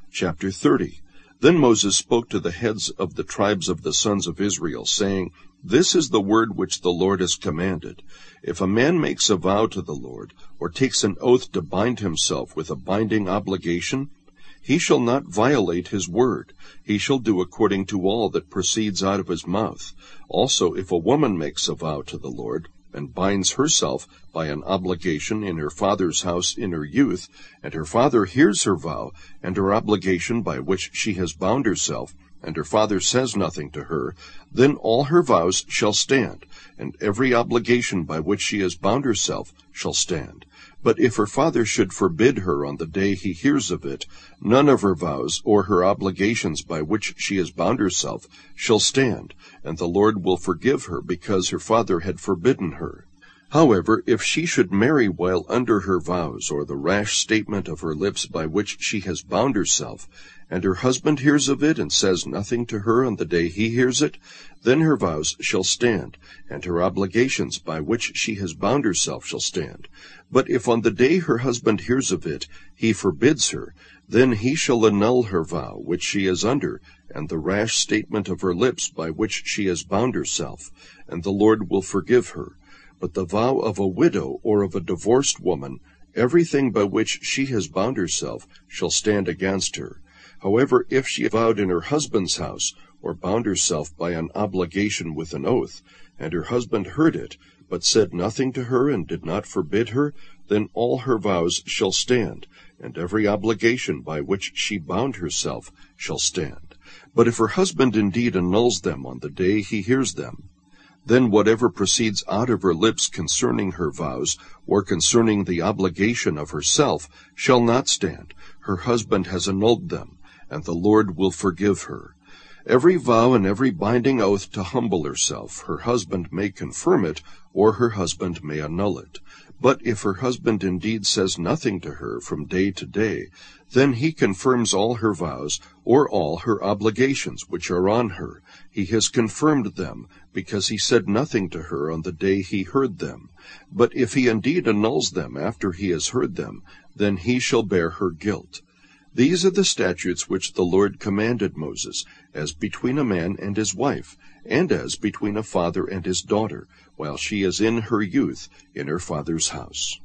Chapter 30. Then Moses spoke to the heads of the tribes of the sons of Israel, saying, This is the word which the Lord has commanded. If a man makes a vow to the Lord, or takes an oath to bind himself with a binding obligation, he shall not violate his word. He shall do according to all that proceeds out of his mouth. Also, if a woman makes a vow to the Lord, and binds herself by an obligation in her father's house in her youth, and her father hears her vow, and her obligation by which she has bound herself, and her father says nothing to her, then all her vows shall stand, and every obligation by which she has bound herself shall stand. But if her father should forbid her on the day he hears of it, none of her vows or her obligations by which she has bound herself shall stand, and the Lord will forgive her because her father had forbidden her. However, if she should marry while under her vows, or the rash statement of her lips by which she has bound herself, and her husband hears of it and says nothing to her on the day he hears it, then her vows shall stand, and her obligations by which she has bound herself shall stand. But if on the day her husband hears of it he forbids her, then he shall annul her vow which she is under, and the rash statement of her lips by which she has bound herself, and the Lord will forgive her. But the vow of a widow or of a divorced woman, everything by which she has bound herself, shall stand against her. However, if she vowed in her husband's house, or bound herself by an obligation with an oath, and her husband heard it, but said nothing to her and did not forbid her, then all her vows shall stand, and every obligation by which she bound herself shall stand. But if her husband indeed annuls them on the day he hears them, then whatever proceeds out of her lips concerning her vows, or concerning the obligation of herself, shall not stand. Her husband has annulled them, and the Lord will forgive her. Every vow and every binding oath to humble herself, her husband may confirm it, or her husband may annul it. But if her husband indeed says nothing to her from day to day, then he confirms all her vows, or all her obligations which are on her. He has confirmed them, because he said nothing to her on the day he heard them. But if he indeed annuls them after he has heard them, then he shall bear her guilt. These are the statutes which the Lord commanded Moses, as between a man and his wife, and as between a father and his daughter, while she is in her youth in her father's house.